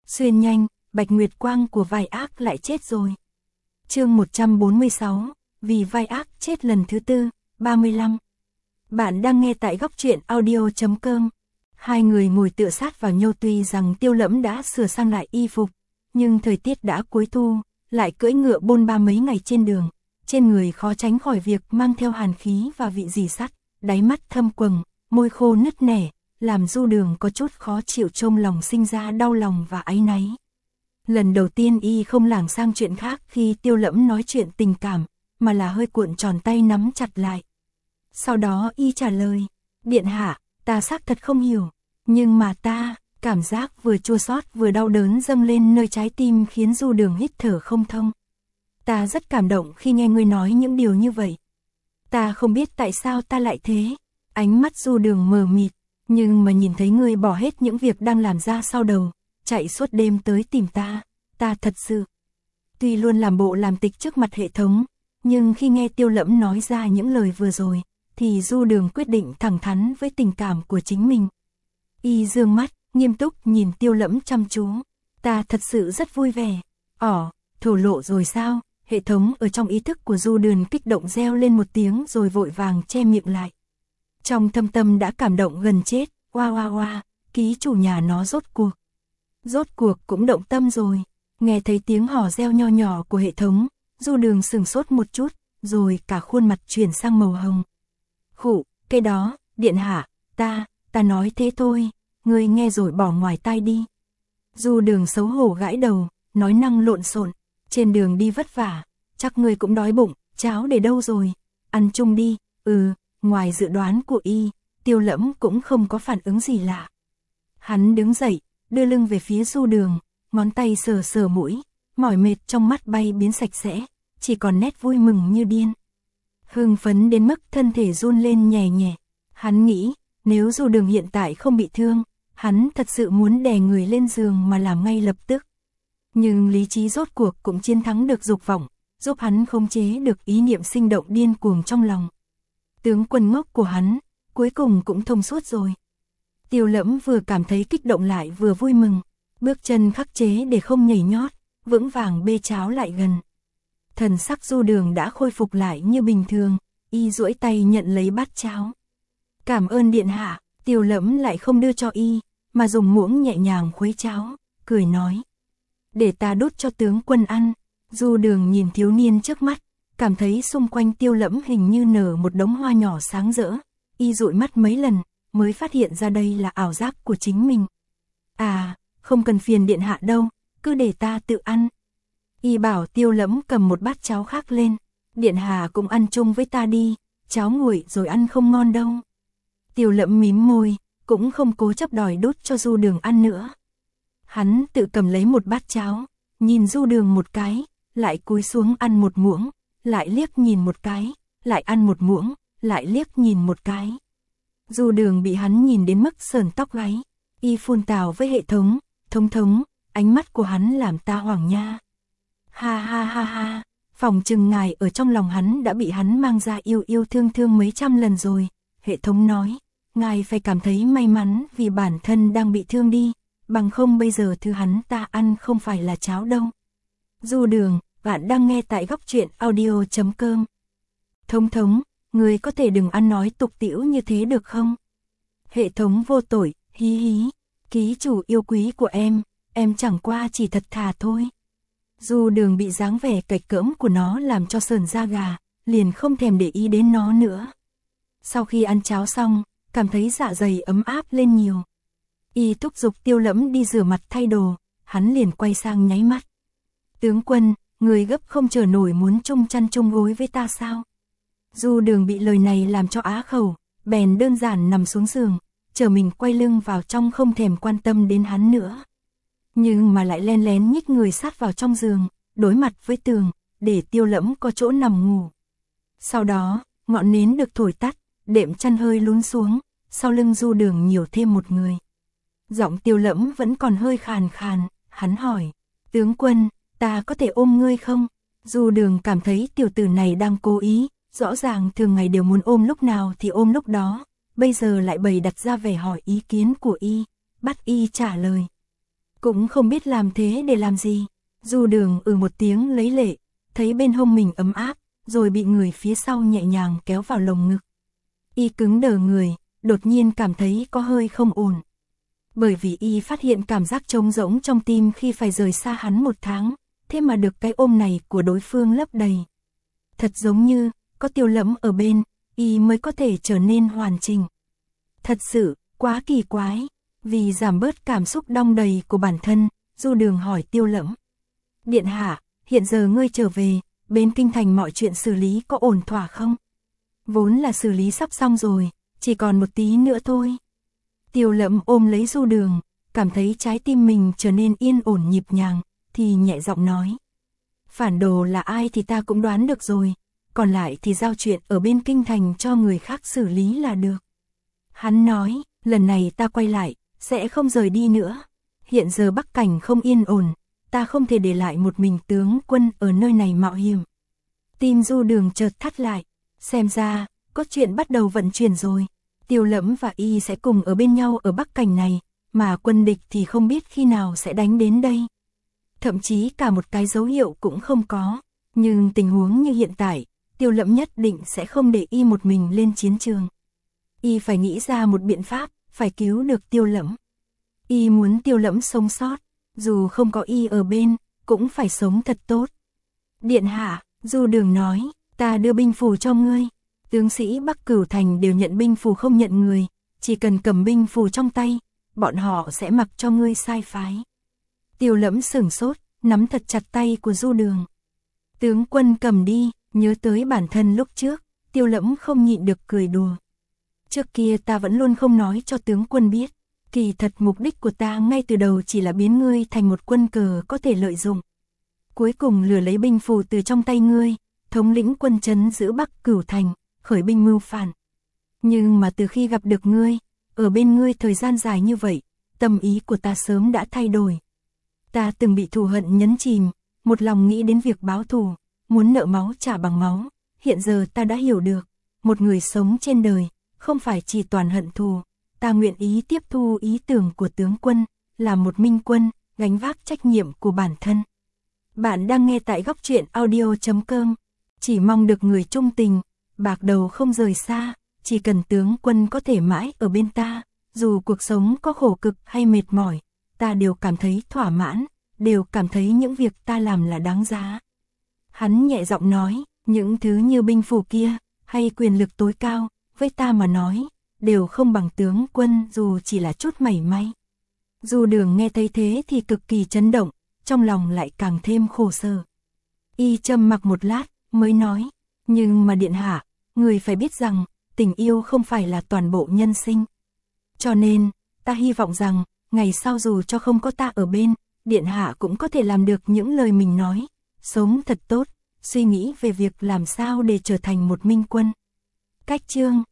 Xuyên nhanh, Bạch Nguyệt Quang của vai ác lại chết rồi. Chương 146, vì vai ác chết lần thứ tư, 35. Bạn đang nghe tại góc truyện audio.com. Hai người ngồi tựa sát vào nhau, tuy rằng Tiêu Lẫm đã sửa sang lại y phục, nhưng thời tiết đã cuối thu, lại cưỡi ngựa bôn ba mấy ngày trên đường, trên người khó tránh khỏi việc mang theo hàn khí và vị rỉ sắt, đáy mắt thâm quầng, môi khô nứt nẻ, làm Du Đường có chút khó chịu, trong lòng sinh ra đau lòng và áy náy. Lần đầu tiên y không lảng sang chuyện khác khi Tiêu Lẫm nói chuyện tình cảm, mà là hơi cuộn tròn tay nắm chặt lại. Sau đó y trả lời, điện hạ, ta xác thật không hiểu, nhưng mà ta, cảm giác vừa chua xót vừa đau đớn dâng lên nơi trái tim khiến Du Đường hít thở không thông. Ta rất cảm động khi nghe ngươi nói những điều như vậy. Ta không biết tại sao ta lại thế. Ánh mắt Du Đường mờ mịt, nhưng mà nhìn thấy ngươi bỏ hết những việc đang làm ra sau đầu, chạy suốt đêm tới tìm ta, ta thật sự. Tuy luôn làm bộ làm tịch trước mặt hệ thống, nhưng khi nghe Tiêu Lẫm nói ra những lời vừa rồi, thì Du Đường quyết định thẳng thắn với tình cảm của chính mình. Y dương mắt, nghiêm túc nhìn Tiêu Lẫm chăm chú. Ta thật sự rất vui vẻ. Thổ lộ rồi sao? Hệ thống ở trong ý thức của Du Đường kích động reo lên một tiếng rồi vội vàng che miệng lại. Trong thâm tâm đã cảm động gần chết, oa, ký chủ nhà nó rốt cuộc cũng động tâm rồi. Nghe thấy tiếng hò reo nho nhỏ của hệ thống, Du Đường sửng sốt một chút, rồi cả khuôn mặt chuyển sang màu hồng. Khụ, cái đó, điện hạ, ta nói thế thôi, ngươi nghe rồi bỏ ngoài tai đi. Du Đường xấu hổ gãi đầu, nói năng lộn xộn, trên đường đi vất vả, chắc ngươi cũng đói bụng, cháo để đâu rồi, ăn chung đi. Ngoài dự đoán của y, Tiêu Lẫm cũng không có phản ứng gì lạ. Hắn đứng dậy, đưa lưng về phía Du Đường, ngón tay sờ mũi, mỏi mệt trong mắt bay biến sạch sẽ, chỉ còn nét vui mừng như điên. Hưng phấn đến mức thân thể run lên nhẹ nhẹ. Hắn nghĩ, nếu Du Đường hiện tại không bị thương, hắn thật sự muốn đè người lên giường mà làm ngay lập tức. Nhưng lý trí rốt cuộc cũng chiến thắng được dục vọng, giúp hắn khống chế được ý niệm sinh động điên cuồng trong lòng. Tướng quân ngốc của hắn, cuối cùng cũng thông suốt rồi. Tiêu Lẫm vừa cảm thấy kích động lại vừa vui mừng, bước chân khắc chế để không nhảy nhót, vững vàng bê cháo lại gần. Thần sắc Du Đường đã khôi phục lại như bình thường, y duỗi tay nhận lấy bát cháo. Cảm ơn điện hạ. Tiêu Lẫm lại không đưa cho y, mà dùng muỗng nhẹ nhàng khuấy cháo, cười nói. Để ta đút cho tướng quân ăn. Du Đường nhìn thiếu niên trước mắt, cảm thấy xung quanh Tiêu Lẫm hình như nở một đống hoa nhỏ sáng rỡ, y dụi mắt mấy lần, mới phát hiện ra đây là ảo giác của chính mình. Không cần phiền điện hạ đâu, cứ để ta tự ăn. Y bảo Tiêu Lẫm cầm một bát cháo khác lên, điện hạ cũng ăn chung với ta đi, cháo nguội rồi ăn không ngon đâu. Tiêu Lẫm mím môi, cũng không cố chấp đòi đút cho Du Đường ăn nữa. Hắn tự cầm lấy một bát cháo, nhìn Du Đường một cái, lại cúi xuống ăn một muỗng, lại liếc nhìn một cái, lại ăn một muỗng, lại liếc nhìn một cái. Du Đường bị hắn nhìn đến mức sởn tóc gáy, y phun tào với hệ thống, thống, ánh mắt của hắn làm ta hoảng nha. Ha, phòng chừng ngài ở trong lòng hắn đã bị hắn mang ra yêu thương mấy trăm lần rồi. Hệ thống nói, ngài phải cảm thấy may mắn vì bản thân đang bị thương đi, bằng không bây giờ thứ hắn ta ăn không phải là cháo đâu. Du Đường, bạn đang nghe tại góc truyện audio.com. Thống, người có thể đừng ăn nói tục tĩu như thế được không? Hệ thống vô tội, hí, ký chủ yêu quý của em chẳng qua chỉ thật thà thôi. Du Đường bị dáng vẻ cạch cỡm của nó làm cho sởn da gà, liền không thèm để ý đến nó nữa. Sau khi ăn cháo xong, cảm thấy dạ dày ấm áp lên nhiều. Y thúc giục Tiêu Lẫm đi rửa mặt thay đồ, hắn liền quay sang nháy mắt. Tướng quân, người gấp không chờ nổi muốn chung chăn chung gối với ta sao? Du Đường bị lời này làm cho á khẩu, bèn đơn giản nằm xuống giường, chờ mình quay lưng vào trong không thèm quan tâm đến hắn nữa. Nhưng mà lại len lén nhích người sát vào trong giường, đối mặt với tường, để Tiêu Lẫm có chỗ nằm ngủ. Sau đó, ngọn nến được thổi tắt, đệm chăn hơi lún xuống, sau lưng Du Đường nhiều thêm một người. Giọng Tiêu Lẫm vẫn còn hơi khàn, hắn hỏi, tướng quân, ta có thể ôm ngươi không? Du Đường cảm thấy tiểu tử này đang cố ý, rõ ràng thường ngày đều muốn ôm lúc nào thì ôm lúc đó, bây giờ lại bày đặt ra vẻ hỏi ý kiến của y, bắt y trả lời. cũng không biết làm thế để làm gì. Du Đường một tiếng lấy lệ, thấy bên hông mình ấm áp, rồi bị người phía sau nhẹ nhàng kéo vào lồng ngực. Y cứng đờ người, đột nhiên cảm thấy có hơi không ổn. Bởi vì Y phát hiện cảm giác trống rỗng trong tim khi phải rời xa hắn 1 tháng, thế mà được cái ôm này của đối phương lấp đầy. Thật giống như, có Tiêu Lẫm ở bên, Y mới có thể trở nên hoàn chỉnh. Thật sự, quá kỳ quái. Vì giảm bớt cảm xúc đong đầy của bản thân, Du Đường hỏi Tiêu Lẫm. Điện hạ, hiện giờ ngươi trở về, bên kinh thành mọi chuyện xử lý có ổn thỏa không? Vốn là xử lý sắp xong rồi, chỉ còn một tí nữa thôi. Tiêu Lẫm ôm lấy Du Đường, cảm thấy trái tim mình trở nên yên ổn nhịp nhàng, thì nhẹ giọng nói. Phản đồ là ai thì ta cũng đoán được rồi, còn lại thì giao chuyện ở bên kinh thành cho người khác xử lý là được. Hắn nói, lần này ta quay lại, sẽ không rời đi nữa. Hiện giờ Bắc Cảnh không yên ổn, ta không thể để lại một mình tướng quân ở nơi này mạo hiểm. Tim Du Đường chợt thắt lại, xem ra, có chuyện bắt đầu vận chuyển rồi. Tiêu Lẫm và Y sẽ cùng ở bên nhau ở Bắc Cảnh này, mà quân địch thì không biết khi nào sẽ đánh đến đây. Thậm chí cả một cái dấu hiệu cũng không có, nhưng tình huống như hiện tại, Tiêu Lẫm nhất định sẽ không để Y một mình lên chiến trường. Y phải nghĩ ra một biện pháp, phải cứu được Tiêu Lẫm. Y muốn Tiêu Lẫm sống sót, dù không có Y ở bên, cũng phải sống thật tốt. Điện hạ, Du Đường nói, ta đưa binh phù cho ngươi. Tướng sĩ Bắc Cửu Thành đều nhận binh phù không nhận người, chỉ cần cầm binh phù trong tay, bọn họ sẽ mặc cho ngươi sai phái. Tiêu Lẫm sửng sốt, nắm thật chặt tay của Du Đường. Tướng quân cầm đi, nhớ tới bản thân lúc trước, Tiêu Lẫm không nhịn được cười đùa. Trước kia ta vẫn luôn không nói cho tướng quân biết, kỳ thật mục đích của ta ngay từ đầu chỉ là biến ngươi thành một quân cờ có thể lợi dụng. Cuối cùng lừa lấy binh phù từ trong tay ngươi, thống lĩnh quân trấn giữ Bắc Cửu Thành, khởi binh mưu phản. Nhưng mà từ khi gặp được ngươi, ở bên ngươi thời gian dài như vậy, tâm ý của ta sớm đã thay đổi. Ta từng bị thù hận nhấn chìm, một lòng nghĩ đến việc báo thù, muốn nợ máu trả bằng máu. Hiện giờ ta đã hiểu được, một người sống trên đời, không phải chỉ toàn hận thù. Ta nguyện ý tiếp thu ý tưởng của tướng quân, là một minh quân, gánh vác trách nhiệm của bản thân. Bạn đang nghe tại Góc Truyện Audio.com. Chỉ mong được người trung tình, bạc đầu không rời xa, chỉ cần tướng quân có thể mãi ở bên ta, dù cuộc sống có khổ cực hay mệt mỏi, ta đều cảm thấy thỏa mãn, đều cảm thấy những việc ta làm là đáng giá. Hắn nhẹ giọng nói, những thứ như binh phù kia, hay quyền lực tối cao, với ta mà nói, đều không bằng tướng quân dù chỉ là chút mảy may. Du Đường nghe thấy thế thì cực kỳ chấn động, trong lòng lại càng thêm khổ sở. Y trầm mặc một lát, mới nói, nhưng mà điện hạ, người phải biết rằng, tình yêu không phải là toàn bộ nhân sinh. Cho nên, ta hy vọng rằng, ngày sau dù cho không có ta ở bên, điện hạ cũng có thể làm được những lời mình nói, sống thật tốt, suy nghĩ về việc làm sao để trở thành một minh quân. Cách chương